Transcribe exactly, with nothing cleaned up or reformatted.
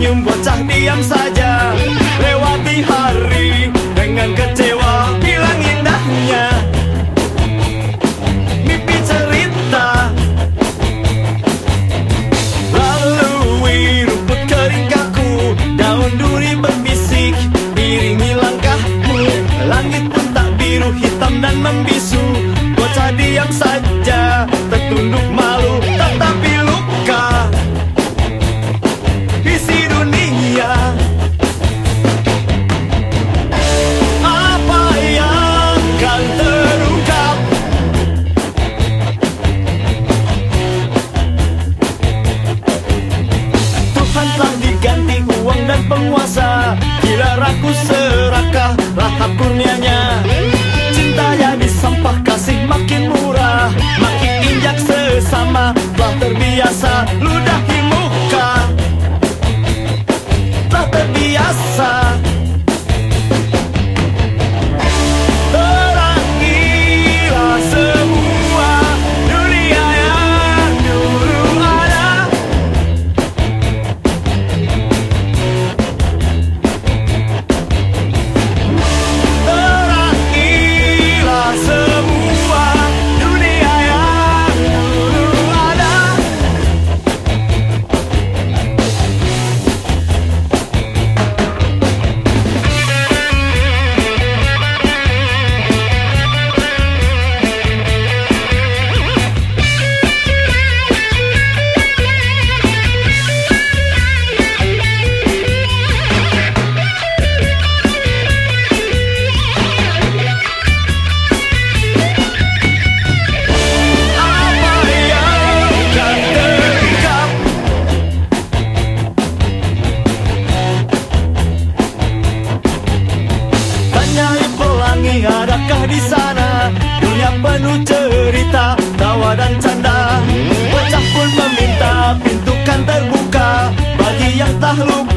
senyum bocah diam saja. Lewati hari dengan kecewa, bilang indahnya mimpi cerita. Lalui rumput kering kaku, daun duri berbisik, iringi langkahmu. Langit pun tak biru, hitam dan membisu. Bocah diam saja, tertunduk malu, tetapi luka isi dunia. Apa yang kan terungkap? Tuhan telah diganti uang dan penguasa. Bila raku serakah lahap kurnianya. Cinta jadi sampah, kasih makin murah, makin injak sesama. Telah terbiasa ludahi muka, telah terbiasa. Terangilah semua dunia yang dulu ada. Terangilah semua dunia yang dulu ada. Apa yang kan terungkap? Tanyai pelangi, adakah di sana dunia penuh cerita, tawa dan canda? Bocah pun meminta, pintu kan terbuka bagi yang tak lupa.